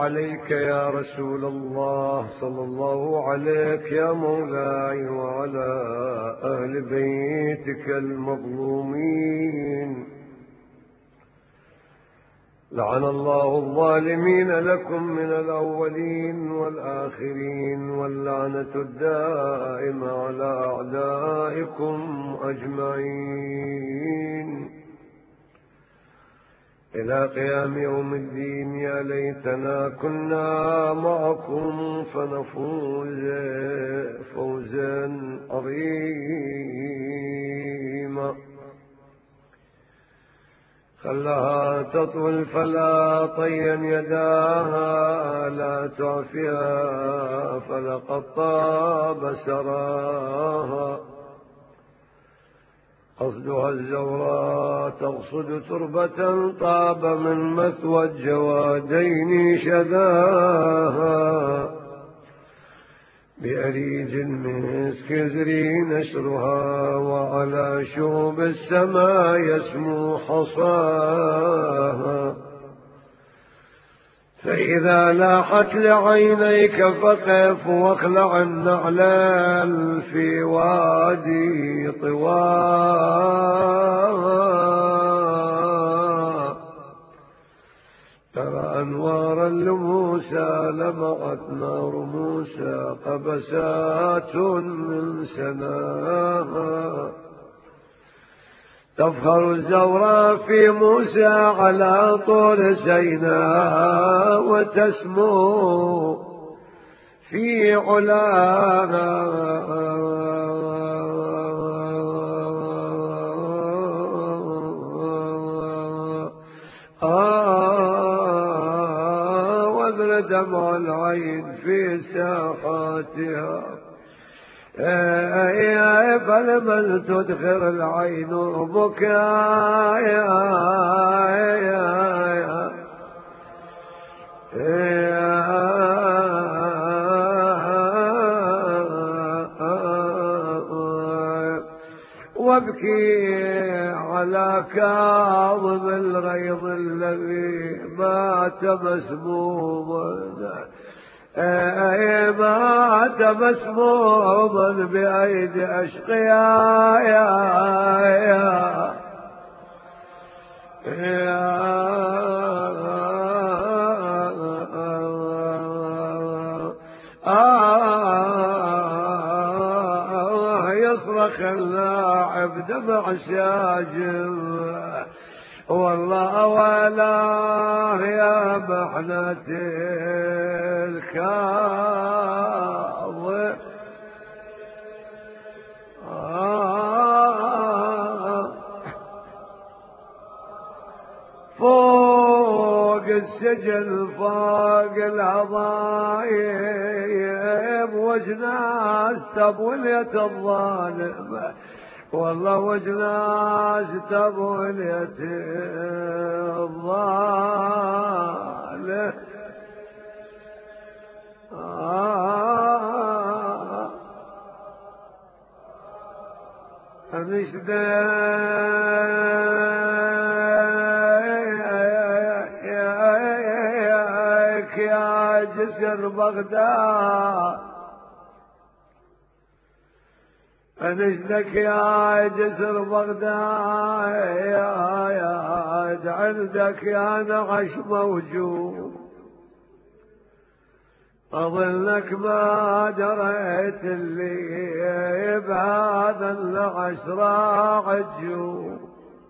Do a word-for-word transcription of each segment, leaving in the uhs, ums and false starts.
عليك يا رسول الله، صلى الله عليك يا مولاي وعلى أهل بيتك المظلومين. لعن الله الظالمين لكم من الأولين والآخرين، واللعنة الدائمة على أعدائكم أجمعين إلى قيام يوم الدين. يا ليتنا كنا معكم فنفوز فوزا عظيما. خلها تطول فلا طيا يداها، لا تعفيها فلقد طاب سراها. قصدها الزوراء تقصد تربة طاب من مثوى الجوادين شذاها. بأريج المسك يزري نشرها، وعلى شوب السماء يسمو حصاها. فإذا لاحت لعينيك فقف واخلع النعلان في وادي طواه. ترى أنوارا لموسى لمعت نار موسى، قبسات من سناها. تفخر الزوراء في موسى على طول سيناء، وتسمو في علاها. آه وذل دمع العين في ساحاتها. يا فلمن تدخر العين بكايا. وابكي على كاظم الغيظ الذي مات مسموما، مات مسموما بأيدي أشقياء. يا يا آه يصرخ اللاعب دمع ساجم، والله والله يا محنة الكاظم. آه فوق السجن فوق العظايم، وجناس تبولية الظالم، والله وجناس تبولية الظالم. آه أنشدك يا جسر بغداد، أنشدك يا جسر بغداد، عندك يا نعش موجود. أظنك ما دريت اللي بهذا النعش راح تجوب.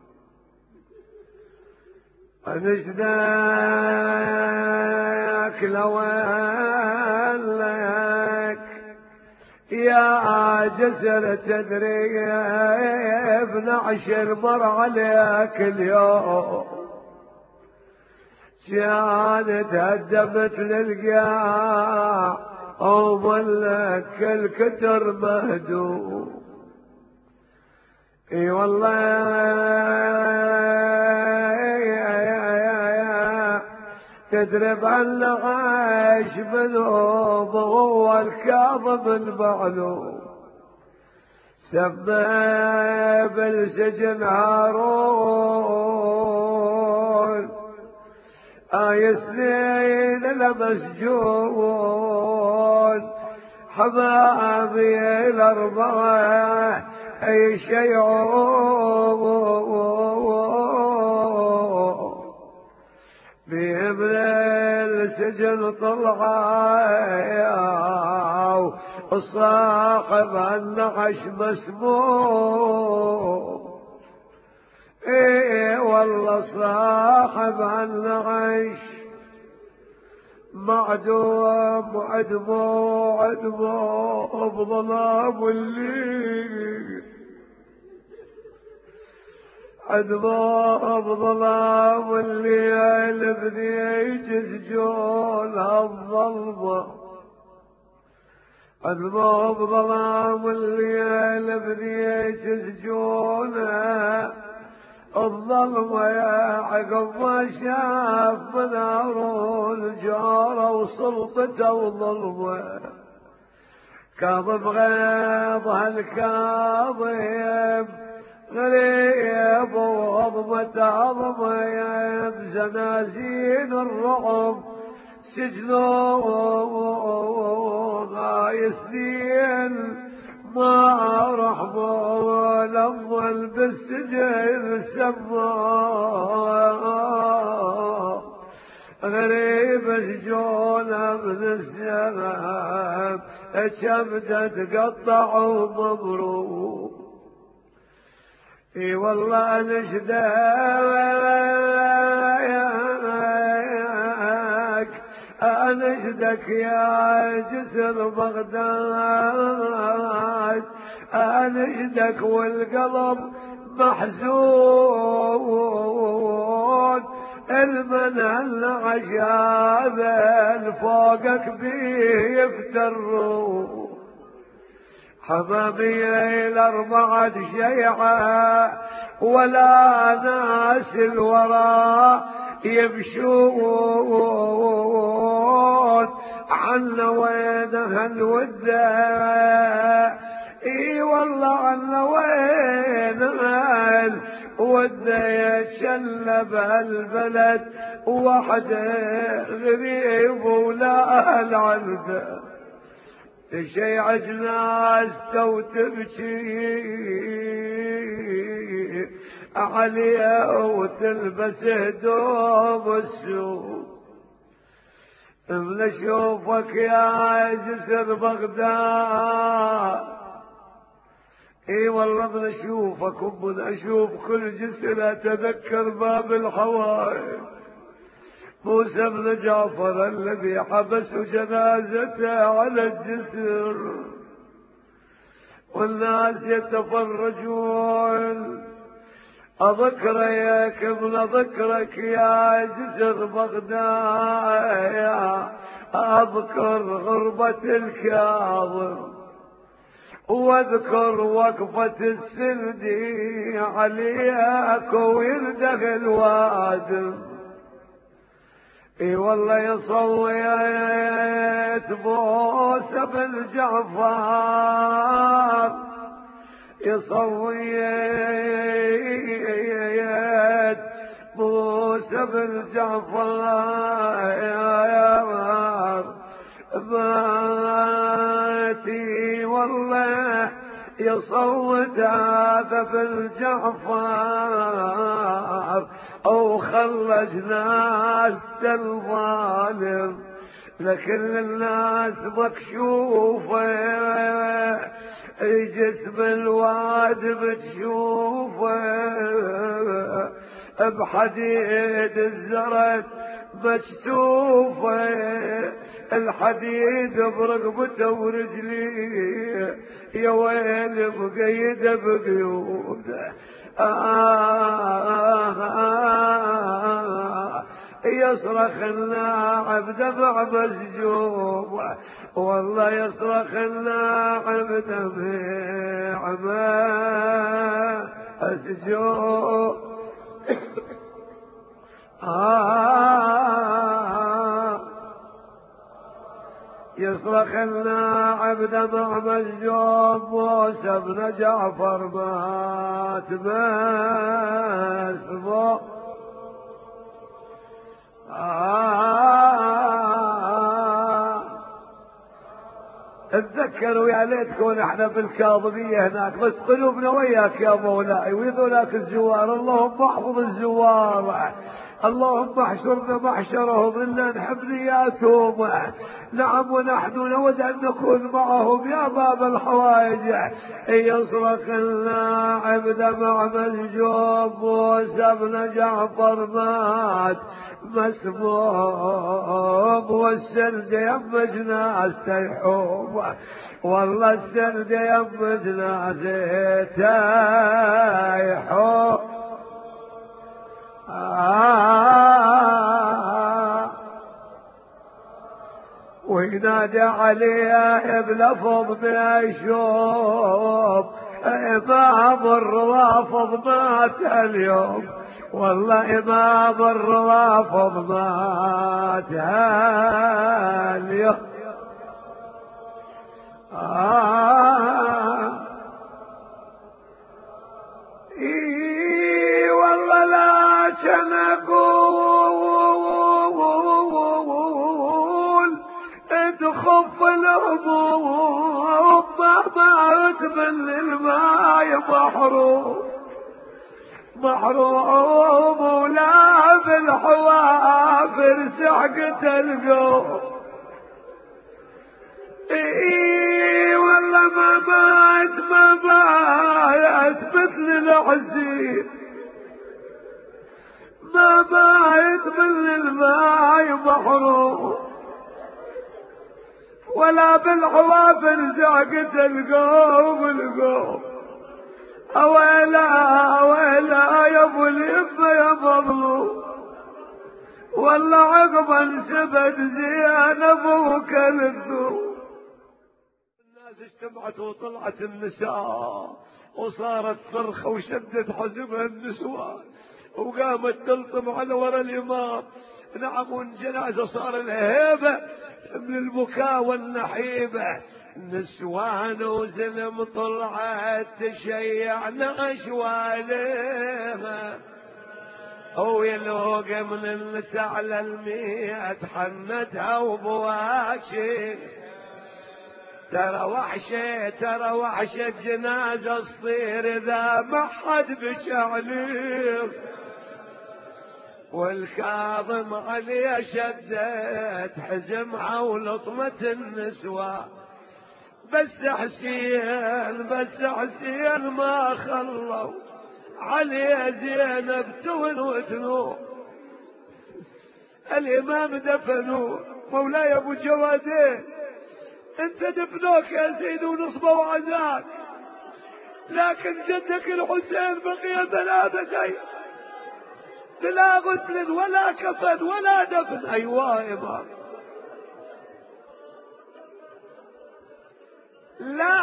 أنشدك لوينك يا جسر تدري بنعش المر عليك اليوم. كانت هدمت للقاع وظلك الكتر مهدوم. اي والله تدرب عن عايش بذوب، وهو الكاظم المعلوم. سمى بالسجن هارون آي سنين أنا مسجون حبابي الأربعة أي شيعون بهم السجن طلعوا الصاحب النعش مسموم ايه والله صاحب النعش معدوم عدمو عدمو بظلام الليل عدمو بظلام الليل بني جسجون الظلمة عدمو بظلام الليل بني جسجون الظلمة يا عقب ما شاف منار الجارة وسلطته وظلمه كاظم غيظها الكاظم غريب وغضبة عظمه بزنازين الرعب سجنون يسنين ما رحموا لما بالسجن سما غريب شجونه من السماء شمدة تقطع ومبروك اي والله نشدك أنشدك يا جسر بغداد أنشدك والقلب محزون المنهل عشاب فوقك بيه يفتروا حمامي الأربعة شيعة ولا ناس الوراء يمشون عنا وين هالودة اي والله عنا وين الودة يتشلب البلد وحده غريب ولا العبده شيعة ناس تو تبكي عليها وتلبس هدوم السوق من اشوفك يا جسر بغداد اي والله من اشوفك ومن اشوف كل جسر اتذكر باب الحوائج موسى بن جعفر الذي حبسوا جنازته على الجسر والناس يتفرجون أذكرك ابن أذكرك يا جسر بغداد أذكر غربة الكاظم واذكر وقفة السندي عليك ويردغ الوادم اي والله يصويت موسى بن جعفر يصويت موسى بن جعفر ماتي والله يصوت هذا بالجعفر او خرج ناس الظالم لكل الناس مكشوفه جسم الواد بتشوفه بحديد الزرد مكتوفه الحديد برقبته ورجليه يا ويل مقيده بقيوده آه آه يصرخ اللاعب دفع مسجوب والله يصرخ اللاعب دفع مسجوب آه يصرخ اللاعب دمع مسجوب موسى بن جعفر مات باسمه آه اتذكروا يا ليتكم احنا بالكاظمية هناك، بس قلوبنا وياك يا مولاي ويذولاك الزوار. اللهم احفظ الزوار، اللهم احشرنا محشرهم الا نحب نياتهم. نعم ونحن نود ان نكون معهم يا باب الحوائج. ان يصرخ لنا عبد مع منجوب وسبنا جعفر مات مسموم، والسرد يمجنا استيحوم، والله السرد يمجنا استيحوم. آه وينادى عليه بلفظ ما يشوف إمام الروافض مات اليوم، والله إمام الروافض مات اليوم. آه إيه والله لا نقول تخف الهموم مهما تبل الماء محروم محروم، ولا بالحوافر سحقة القوم. اي والله ما بات ما بات مثل الحزين، ما بات من الماء محروم، ولا بالحوافر سحقة القوم القوم. اويلا اويلا يا ابو اليمه يا مظلوم، والله عقبا سبت زين ابوك الذنوب. الناس اجتمعت وطلعت النساء وصارت صرخه وشدت حزمها النسوان وقامت تلطم على ورا الامام. نعم والجنازه صار الهيبه من البكاء والنحيبه. نسوان وزلم طلعت تشيعنا اشوالها، ويلوق من النساء على المية حنتها وبواشي. ترى وحشة ترى وحشة جنازة تصير إذا ما حد بشعليه، والكاظم عليه شدت حزمها ولطمة النسوة. بس حسين بس حسين ما خلوا عليه زينب تون وتنو. الإمام دفنوه مولاي أبو جوادين، انت دفنوك يا سيدي ونصبوا عزاك، لكن جدك الحسين بقي ثلاثة أيام بلا غسل ولا كفن ولا دفن. أيوة يا إمام لا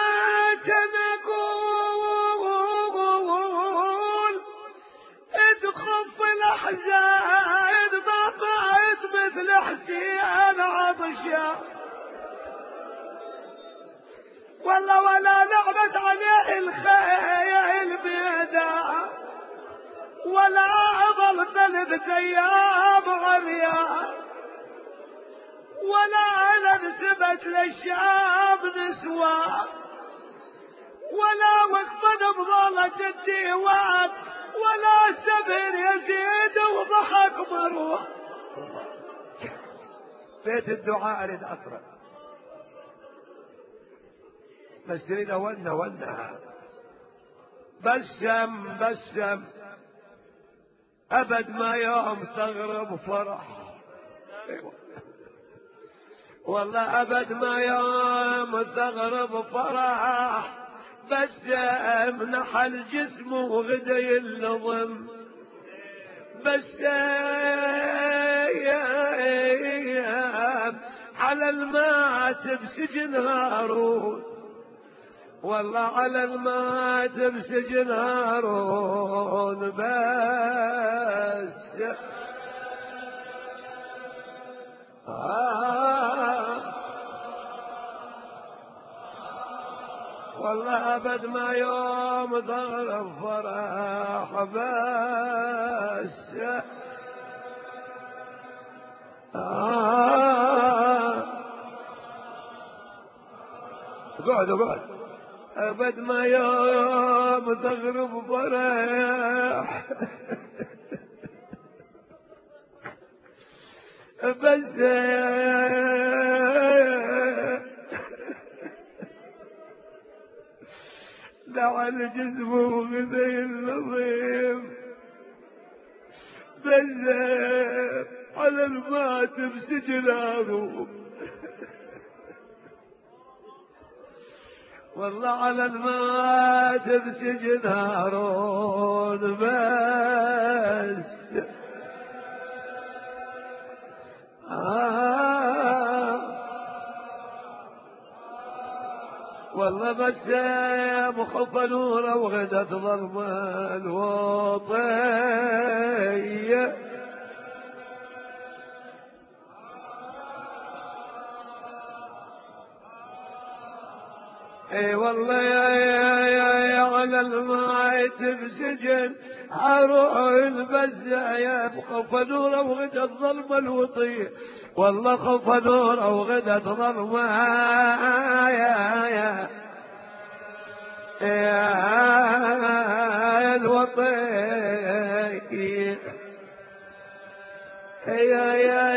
تنقول تخف الأحزان ما بعد مثل حسين عطشان، والله ولا لعبت عليه الخيل بيدا، ولا ظل ثلاث أيام عريان، ولا نسبت للشام نسوان، ولا وقفا بظلة الديوان، ولا سبر يزيد وضحك مروه. بيت الدعاء أريد أقرأ بس تريد ونه ونها. بسم بسم أبد ما يوم تغرب فرح، والله أبد ما يوم تغرب فرح. بسم نحل جسمه وغدا ينظم، بسم على المات بسجن هارون، والله على المات بسجن هارون. بس آه والله أبد ما يوم ضغر فرح. بس اقعد اقعد. أبد ما يوم تغرب فرح بس لعل جسمه غذي النظيف بس على الماتب سجنانه والله على الماتب سجن هارون بس آه والله بس مخف نوره وغدت ظلم الوطية اي والله يا يا يا, يا على المعاتب سجن هارون بس يا مخف نوره وغدت ظلم الوطية والله خف نوره وغدت ظلم يا يا يا الوطية يا يا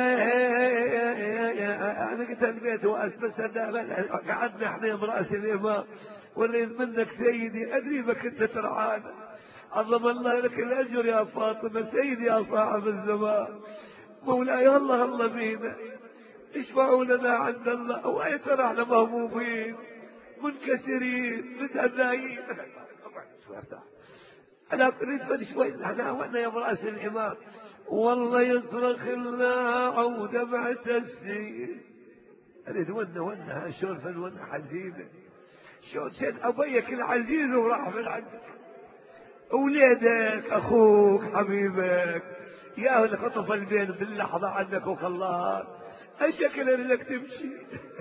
يا أنا قلت البيت وأسبس قعدنا احنا برأس الإمام ونريد منك سيدي أدري ما كنت ترعانا عظم الله لك الأجر يا فاطمة سيدي يا صاحب الزمان مولاي الله الله بينا اشفعوا لنا عند الله وأي ترى احنا مهمومين منكسرين متأذيين أنا نريد شوي احنا وانا يا برأس الإمام والله يصرخ الله ودمعة السيد أريد ونا ونا شلون فن ونا حزينة شلون سيد أبيك العزيز وراح من عندك وليدك أخوك حبيبك يا اللي خطف البين باللحظة عنك وخلاك أشكل إنك تمشي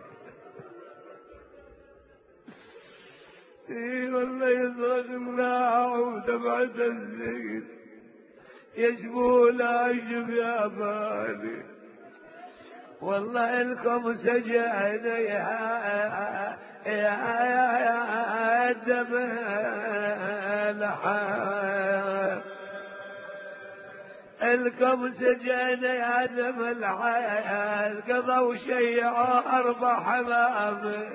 إيه والله يصرخ الله ودمعة السيد يشبه العجب يا بالي والله لكم سجن يا يا دم الحياة لكم سجن يا دم الحياة قضوا شيعوا أربع حمام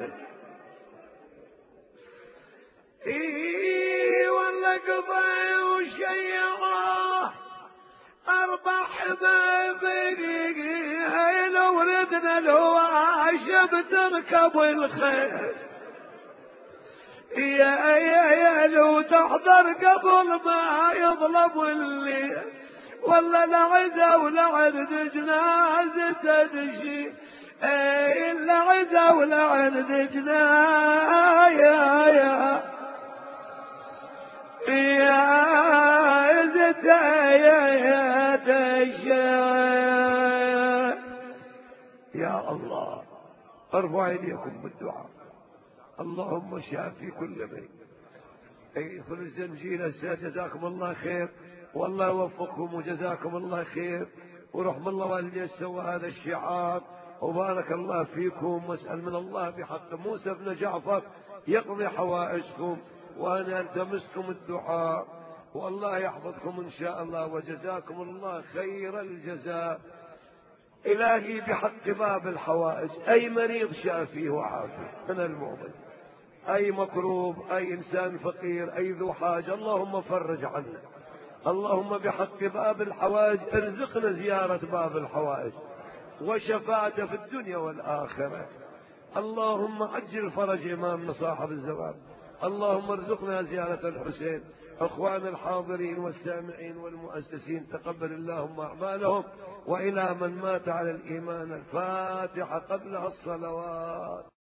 إيه والله قضوا شيعوا أربع حبايبي هاي لو ردنا الواشب تركب الخير يا يا يا لو تحضر قبل ما يظلم الليل والله لا عزا ولا عرض جنازة تدشي إلا عزا ولا عرض جنازة يا يا يا زتا يا تشاء يا الله ارفع ايديكم بالدعاء اللهم شافي كل من يدخل الزنجيل هسه جزاكم الله خير والله يوفقكم وجزاكم الله خير ورحم الله والدي سوى هذا الشعار وبارك الله فيكم واسال من الله بحق موسى بن جعفر يقضي حوائجكم وأنا ألتمسكم الدعاء والله يحفظكم إن شاء الله وجزاكم الله خير الجزاء إلهي بحق باب الحوائج أي مريض شافيه وعافيه من المؤمن أي مكروب أي إنسان فقير أي ذو حاجة اللهم فرج عنه اللهم بحق باب الحوائج ارزقنا زيارة باب الحوائج وشفاعته في الدنيا والآخرة اللهم عجل فرج إمامنا صاحب الزمان اللهم ارزقنا زيارة الحسين أخوان الحاضرين والسامعين والمؤسسين تقبل اللهم أعمالهم وإلى من مات على الإيمان الفاتحة قبلها الصلوات.